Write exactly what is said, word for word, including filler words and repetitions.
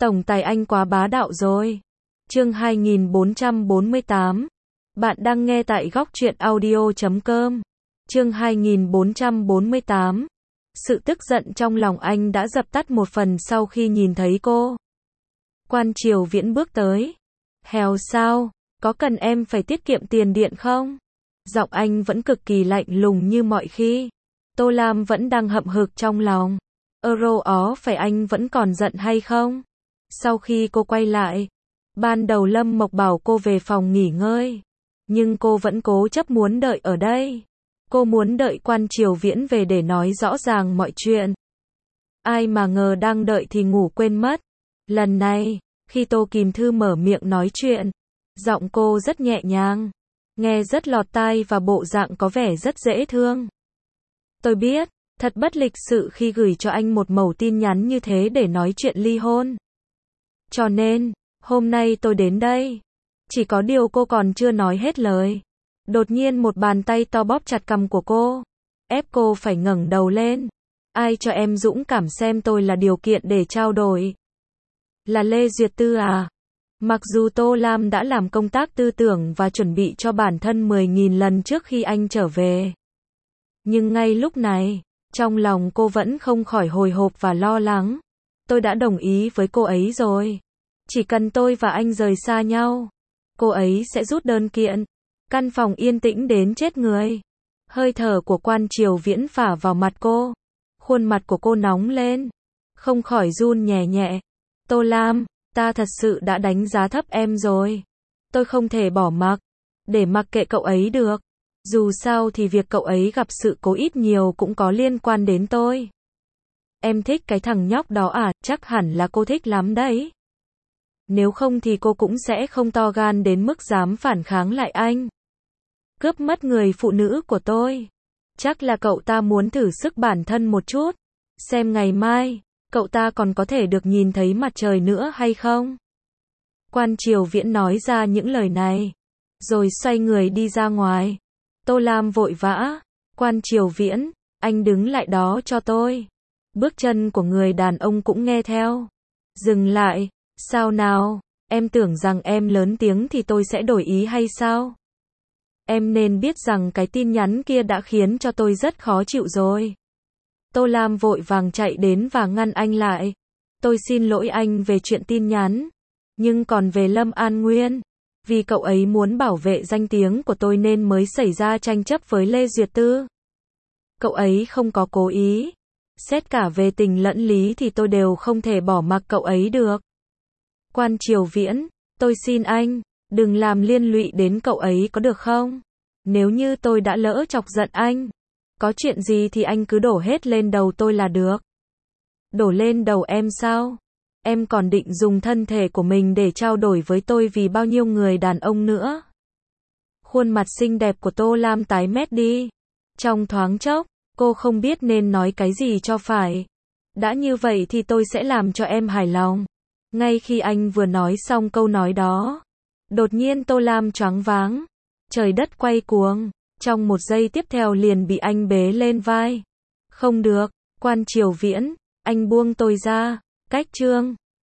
Tổng tài anh quá bá đạo rồi. Chương hai nghìn bốn trăm bốn mươi tám. Bạn đang nghe tại góc truyện audio chấm com. Chương hai nghìn bốn trăm bốn mươi tám. Sự tức giận trong lòng anh đã dập tắt một phần sau khi nhìn thấy cô. Quan Triều Viễn bước tới. Hèo sao, có cần em phải tiết kiệm tiền điện không? Giọng anh vẫn cực kỳ lạnh lùng như mọi khi. Tô Lam vẫn đang hậm hực trong lòng. Euro ó phải anh vẫn còn giận hay không? Sau khi cô quay lại, ban đầu Lâm Mộc bảo cô về phòng nghỉ ngơi, nhưng cô vẫn cố chấp muốn đợi ở đây. Cô muốn đợi Quan Triều Viễn về để nói rõ ràng mọi chuyện. Ai mà ngờ đang đợi thì ngủ quên mất. Lần này, khi Tô Kìm Thư mở miệng nói chuyện, giọng cô rất nhẹ nhàng, nghe rất lọt tai và bộ dạng có vẻ rất dễ thương. Tôi biết, thật bất lịch sự khi gửi cho anh một mẩu tin nhắn như thế để nói chuyện ly hôn. Cho nên, hôm nay tôi đến đây. Chỉ có điều cô còn chưa nói hết lời. Đột nhiên một bàn tay to bóp chặt cằm của cô, ép cô phải ngẩng đầu lên. Ai cho em dũng cảm xem tôi là điều kiện để trao đổi? Là Lê Duyệt Tư à? Mặc dù Tô Lam đã làm công tác tư tưởng và chuẩn bị cho bản thân mười nghìn lần trước khi anh trở về, nhưng ngay lúc này, trong lòng cô vẫn không khỏi hồi hộp và lo lắng. Tôi đã đồng ý với cô ấy rồi. Chỉ cần tôi và anh rời xa nhau, cô ấy sẽ rút đơn kiện. Căn phòng yên tĩnh đến chết người. Hơi thở của Quan Triều Viễn phả vào mặt cô. Khuôn mặt của cô nóng lên, không khỏi run nhẹ nhẹ. Tô Lam, ta thật sự đã đánh giá thấp em rồi. Tôi không thể bỏ mặc, để mặc kệ cậu ấy được. Dù sao thì việc cậu ấy gặp sự cố ít nhiều cũng có liên quan đến tôi. Em thích cái thằng nhóc đó à? Chắc hẳn là cô thích lắm đấy. Nếu không thì cô cũng sẽ không to gan đến mức dám phản kháng lại anh. Cướp mất người phụ nữ của tôi. Chắc là cậu ta muốn thử sức bản thân một chút. Xem ngày mai, cậu ta còn có thể được nhìn thấy mặt trời nữa hay không? Quan Triều Viễn nói ra những lời này, rồi xoay người đi ra ngoài. Tô Lam vội vã. Quan Triều Viễn, anh đứng lại đó cho tôi. Bước chân của người đàn ông cũng nghe theo. Dừng lại. Sao nào, em tưởng rằng em lớn tiếng thì tôi sẽ đổi ý hay sao? Em nên biết rằng cái tin nhắn kia đã khiến cho tôi rất khó chịu rồi. Tô Lam vội vàng chạy đến và ngăn anh lại. Tôi xin lỗi anh về chuyện tin nhắn. Nhưng còn về Lâm An Nguyên, vì cậu ấy muốn bảo vệ danh tiếng của tôi nên mới xảy ra tranh chấp với Lê Duyệt Tư. Cậu ấy không có cố ý. Xét cả về tình lẫn lý thì tôi đều không thể bỏ mặc cậu ấy được. Quan Triều Viễn, tôi xin anh, đừng làm liên lụy đến cậu ấy có được không? Nếu như tôi đã lỡ chọc giận anh, có chuyện gì thì anh cứ đổ hết lên đầu tôi là được. Đổ lên đầu em sao? Em còn định dùng thân thể của mình để trao đổi với tôi vì bao nhiêu người đàn ông nữa? Khuôn mặt xinh đẹp của Tô Lam tái mét đi. Trong thoáng chốc, cô không biết nên nói cái gì cho phải. Đã như vậy thì tôi sẽ làm cho em hài lòng. Ngay khi anh vừa nói xong câu nói đó, đột nhiên Tô Lam choáng váng. Trời đất quay cuồng. Trong một giây tiếp theo liền bị anh bế lên vai. Không được, Quan Triều Viễn, anh buông tôi ra. Cách chương